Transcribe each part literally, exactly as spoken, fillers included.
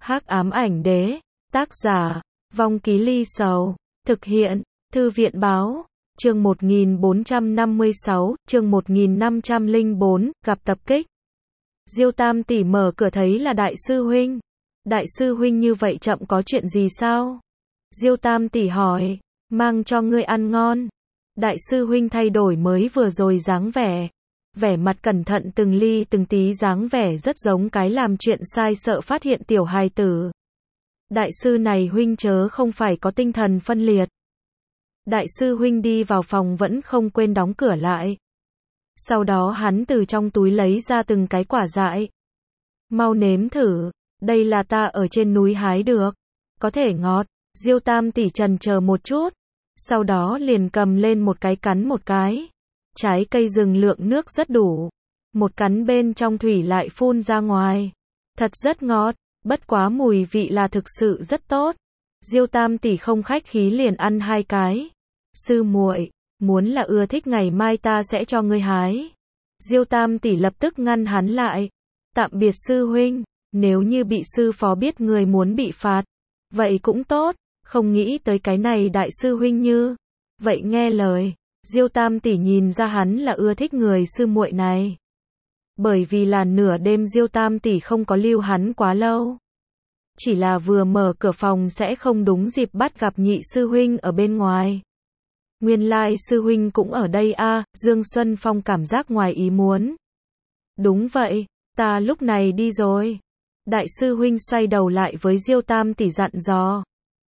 Hắc ám ảnh đế, tác giả, Vong Ký Ly Sầu, thực hiện, Thư viện báo, chương một nghìn bốn trăm năm mươi sáu, chương một nghìn năm trăm lẻ bốn, gặp tập kích. Diêu Tam tỷ mở cửa thấy là đại sư huynh. Đại sư huynh như vậy chậm có chuyện gì sao? Diêu Tam tỷ hỏi, mang cho ngươi ăn ngon. Đại sư huynh thay đổi mới vừa rồi dáng vẻ. Vẻ mặt cẩn thận từng ly từng tí dáng vẻ rất giống cái làm chuyện sai sợ phát hiện tiểu hài tử. Đại sư này huynh chớ không phải có tinh thần phân liệt. Đại sư huynh đi vào phòng vẫn không quên đóng cửa lại. Sau đó hắn từ trong túi lấy ra từng cái quả dại. Mau nếm thử, đây là ta ở trên núi hái được. Có thể ngọt. Diêu Tam tỷ chần chờ một chút. Sau đó liền cầm lên một cái cắn một cái. Trái cây rừng lượng nước rất đủ. Một cắn bên trong thủy lại phun ra ngoài. Thật rất ngọt, bất quá mùi vị là thực sự rất tốt. Diêu Tam tỷ không khách khí liền ăn hai cái. Sư muội, muốn là ưa thích ngày mai ta sẽ cho ngươi hái. Diêu Tam tỷ lập tức ngăn hắn lại. Tạm biệt sư huynh, nếu như bị sư phó biết người muốn bị phạt, vậy cũng tốt, không nghĩ tới cái này đại sư huynh như vậy nghe lời. Diêu Tam tỷ nhìn ra hắn là ưa thích người sư muội này. Bởi vì là nửa đêm Diêu Tam tỷ không có lưu hắn quá lâu. Chỉ là vừa mở cửa phòng sẽ không đúng dịp bắt gặp nhị sư huynh ở bên ngoài. Nguyên lai sư huynh cũng ở đây a, à, Dương Xuân Phong cảm giác ngoài ý muốn. Đúng vậy, ta lúc này đi rồi. Đại sư huynh xoay đầu lại với Diêu Tam tỷ dặn dò.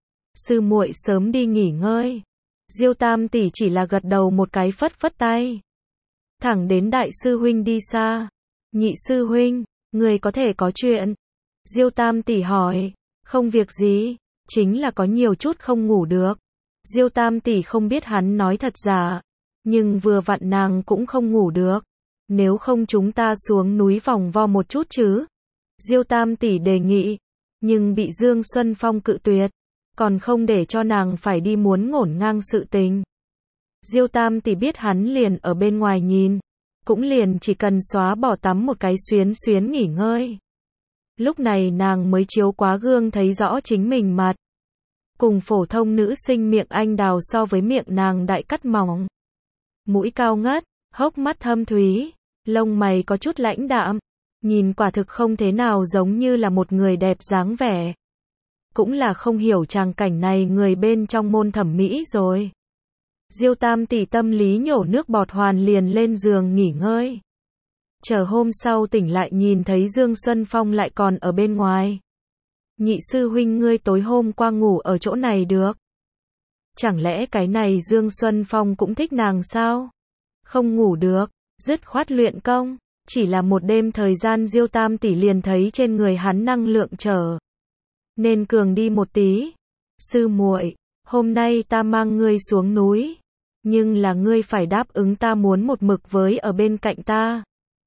Sư muội sớm đi nghỉ ngơi. Diêu Tam tỷ chỉ là gật đầu một cái phất phất tay. Thẳng đến đại sư huynh đi xa. Nhị sư huynh, người có thể có chuyện. Diêu Tam tỷ hỏi, không việc gì, chính là có nhiều chút không ngủ được. Diêu Tam tỷ không biết hắn nói thật giả, nhưng vừa vặn nàng cũng không ngủ được. Nếu không chúng ta xuống núi vòng vo một chút chứ? Diêu Tam tỷ đề nghị, nhưng bị Dương Xuân Phong cự tuyệt, còn không để cho nàng phải đi muốn ngổn ngang sự tình. Diêu Tam tỷ biết hắn liền ở bên ngoài nhìn, cũng liền chỉ cần xóa bỏ tắm một cái xuyến xuyến nghỉ ngơi. Lúc này nàng mới chiếu quá gương thấy rõ chính mình mặt. Cùng phổ thông nữ sinh miệng anh đào so với miệng nàng đại cắt mỏng. Mũi cao ngất, hốc mắt thâm thúy, lông mày có chút lãnh đạm, nhìn quả thực không thế nào giống như là một người đẹp dáng vẻ. Cũng là không hiểu tràng cảnh này người bên trong môn thẩm mỹ rồi. Diêu Tam tỷ tâm lý nhổ nước bọt hoàn liền lên giường nghỉ ngơi. Chờ hôm sau tỉnh lại nhìn thấy Dương Xuân Phong lại còn ở bên ngoài. Nhị sư huynh ngươi tối hôm qua ngủ ở chỗ này được. Chẳng lẽ cái này Dương Xuân Phong cũng thích nàng sao? Không ngủ được, dứt khoát luyện công. Chỉ là một đêm thời gian Diêu Tam tỷ liền thấy trên người hắn năng lượng trở nên cường đi một tí. Sư muội, hôm nay ta mang ngươi xuống núi, nhưng là ngươi phải đáp ứng ta muốn một mực với ở bên cạnh ta.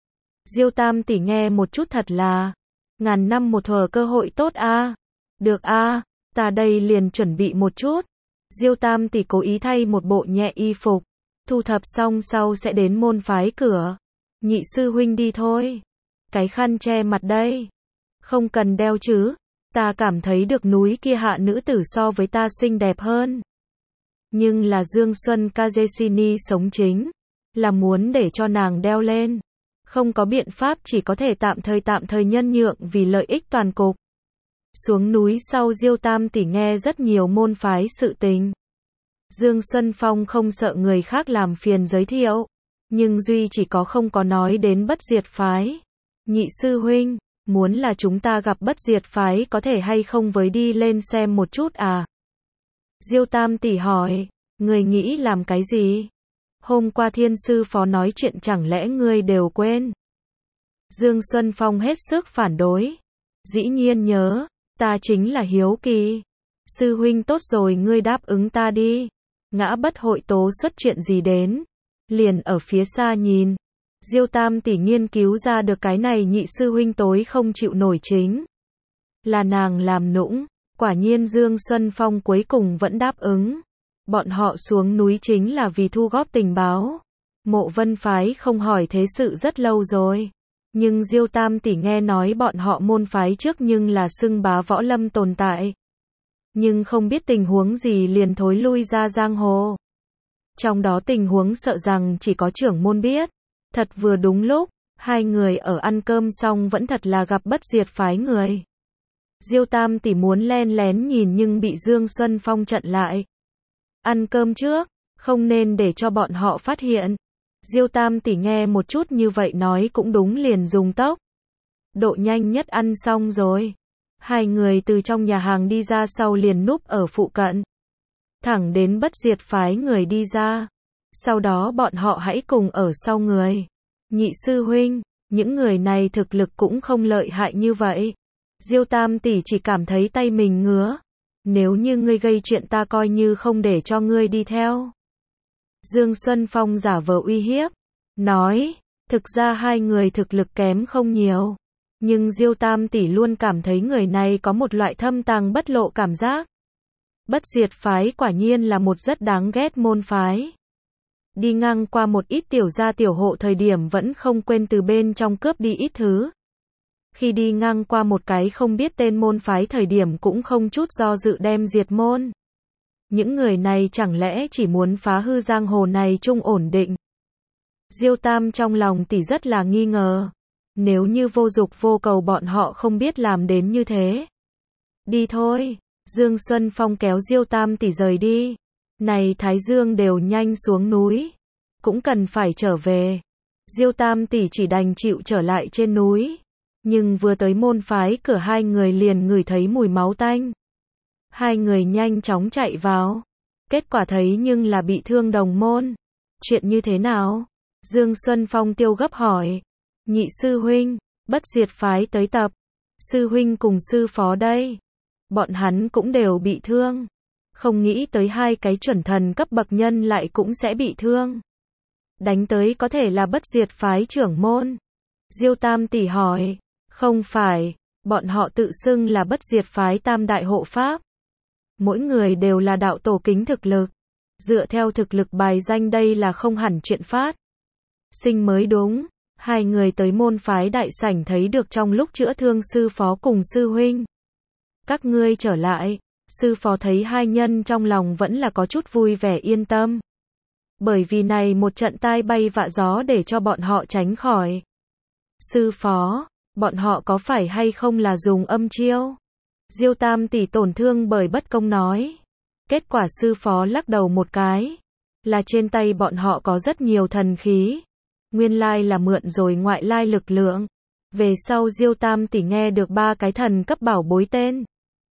Diêu Tam tỷ nghe một chút thật là ngàn năm một thuở cơ hội tốt a. À. Được a, à, ta đây liền chuẩn bị một chút. Diêu Tam tỷ cố ý thay một bộ nhẹ y phục, thu thập xong sau sẽ đến môn phái cửa. Nhị sư huynh đi thôi. Cái khăn che mặt đây. Không cần đeo chứ. Ta cảm thấy được núi kia hạ nữ tử so với ta xinh đẹp hơn. Nhưng là Dương Xuân Kazesini sống chính. Là muốn để cho nàng đeo lên. Không có biện pháp chỉ có thể tạm thời tạm thời nhân nhượng vì lợi ích toàn cục. Xuống núi sau Diêu Tam tỷ nghe rất nhiều môn phái sự tình. Dương Xuân Phong không sợ người khác làm phiền giới thiệu. Nhưng duy chỉ có không có nói đến bất diệt phái. Nhị sư huynh, muốn là chúng ta gặp bất diệt phái có thể hay không với đi lên xem một chút à? Diêu Tam tỷ hỏi, người nghĩ làm cái gì? Hôm qua thiên sư phó nói chuyện chẳng lẽ ngươi đều quên? Dương Xuân Phong hết sức phản đối. Dĩ nhiên nhớ, ta chính là hiếu kỳ. Sư huynh tốt rồi ngươi đáp ứng ta đi. Ngã bất hội tố xuất chuyện gì đến. Liền ở phía xa nhìn. Diêu Tam tỷ nghiên cứu ra được cái này nhị sư huynh tối không chịu nổi chính. Là nàng làm nũng. Quả nhiên Dương Xuân Phong cuối cùng vẫn đáp ứng. Bọn họ xuống núi chính là vì thu góp tình báo. Mộ Vân phái không hỏi thế sự rất lâu rồi. Nhưng Diêu Tam tỷ nghe nói bọn họ môn phái trước nhưng là xưng bá võ lâm tồn tại. Nhưng không biết tình huống gì liền thối lui ra giang hồ. Trong đó tình huống sợ rằng chỉ có trưởng môn biết. Thật vừa đúng lúc, hai người ở ăn cơm xong vẫn thật là gặp bất diệt phái người. Diêu Tam tỷ muốn len lén nhìn nhưng bị Dương Xuân Phong chặn lại. Ăn cơm trước, không nên để cho bọn họ phát hiện. Diêu Tam tỷ nghe một chút như vậy nói cũng đúng liền dùng tốc độ nhanh nhất ăn xong rồi. Hai người từ trong nhà hàng đi ra sau liền núp ở phụ cận. Thẳng đến bất diệt phái người đi ra. Sau đó bọn họ hãy cùng ở sau người. Nhị sư huynh, những người này thực lực cũng không lợi hại như vậy. Diêu Tam tỷ chỉ cảm thấy tay mình ngứa. Nếu như ngươi gây chuyện ta coi như không để cho ngươi đi theo. Dương Xuân Phong giả vờ uy hiếp. Nói, thực ra hai người thực lực kém không nhiều. Nhưng Diêu Tam tỷ luôn cảm thấy người này có một loại thâm tàng bất lộ cảm giác. Bất diệt phái quả nhiên là một rất đáng ghét môn phái. Đi ngang qua một ít tiểu gia tiểu hộ thời điểm vẫn không quên từ bên trong cướp đi ít thứ. Khi đi ngang qua một cái không biết tên môn phái thời điểm cũng không chút do dự đem diệt môn. Những người này chẳng lẽ chỉ muốn phá hư giang hồ này chung ổn định. Diêu Tam trong lòng tỷ rất là nghi ngờ. Nếu như vô dục vô cầu bọn họ không biết làm đến như thế. Đi thôi, Dương Xuân Phong kéo Diêu Tam tỷ rời đi. Này Thái Dương đều nhanh xuống núi. Cũng cần phải trở về. Diêu Tam tỷ chỉ đành chịu trở lại trên núi. Nhưng vừa tới môn phái cửa hai người liền ngửi thấy mùi máu tanh. Hai người nhanh chóng chạy vào. Kết quả thấy nhưng là bị thương đồng môn. Chuyện như thế nào? Dương Xuân Phong tiêu gấp hỏi. Nhị sư huynh, bất diệt phái tới tập. Sư huynh cùng sư phó đây. Bọn hắn cũng đều bị thương. Không nghĩ tới hai cái chuẩn thần cấp bậc nhân lại cũng sẽ bị thương. Đánh tới có thể là bất diệt phái trưởng môn. Diêu Tam tỷ hỏi. Không phải, bọn họ tự xưng là bất diệt phái tam đại hộ pháp. Mỗi người đều là đạo tổ kính thực lực. Dựa theo thực lực bài danh đây là không hẳn chuyện phát sinh mới đúng. Hai người tới môn phái đại sảnh thấy được trong lúc chữa thương sư phó cùng sư huynh. Các ngươi trở lại. Sư phó thấy hai nhân trong lòng vẫn là có chút vui vẻ yên tâm. Bởi vì này một trận tai bay vạ gió để cho bọn họ tránh khỏi. Sư phó, bọn họ có phải hay không là dùng âm chiêu? Diêu Tam tỷ tổn thương bởi bất công nói. Kết quả sư phó lắc đầu một cái. Là trên tay bọn họ có rất nhiều thần khí. Nguyên lai là mượn rồi ngoại lai lực lượng. Về sau Diêu Tam tỷ nghe được ba cái thần cấp bảo bối tên.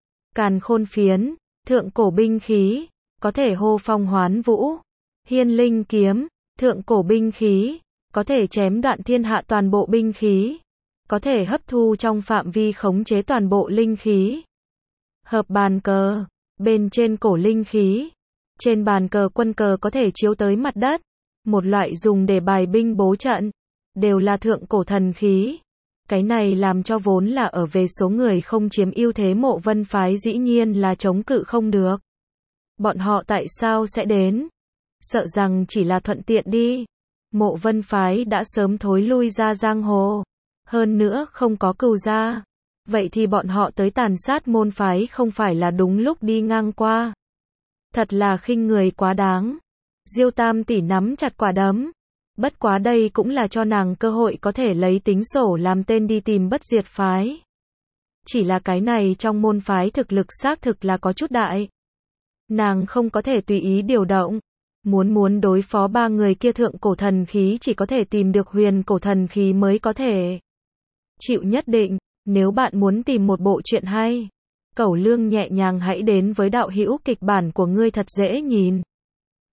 Càn khôn phiến, thượng cổ binh khí, có thể hô phong hoán vũ. Hiên linh kiếm, thượng cổ binh khí, có thể chém đoạn thiên hạ toàn bộ binh khí. Có thể hấp thu trong phạm vi khống chế toàn bộ linh khí. Hợp bàn cờ, bên trên cổ linh khí. Trên bàn cờ quân cờ có thể chiếu tới mặt đất. Một loại dùng để bài binh bố trận. Đều là thượng cổ thần khí. Cái này làm cho vốn là ở về số người không chiếm ưu thế Mộ Vân phái dĩ nhiên là chống cự không được. Bọn họ tại sao sẽ đến? Sợ rằng chỉ là thuận tiện đi. Mộ Vân phái đã sớm thối lui ra giang hồ. Hơn nữa không có cừu gia. Vậy thì bọn họ tới tàn sát môn phái không phải là đúng lúc đi ngang qua. Thật là khinh người quá đáng. Diêu Tam tỷ nắm chặt quả đấm. Bất quá đây cũng là cho nàng cơ hội có thể lấy tính sổ làm tên đi tìm bất diệt phái. Chỉ là cái này trong môn phái thực lực xác thực là có chút đại. Nàng không có thể tùy ý điều động. Muốn muốn đối phó ba người kia thượng cổ thần khí chỉ có thể tìm được huyền cổ thần khí mới có thể chịu nhất định. Nếu bạn muốn tìm một bộ truyện hay, Cẩu Lương nhẹ nhàng hãy đến với đạo hữu kịch bản của ngươi thật dễ nhìn.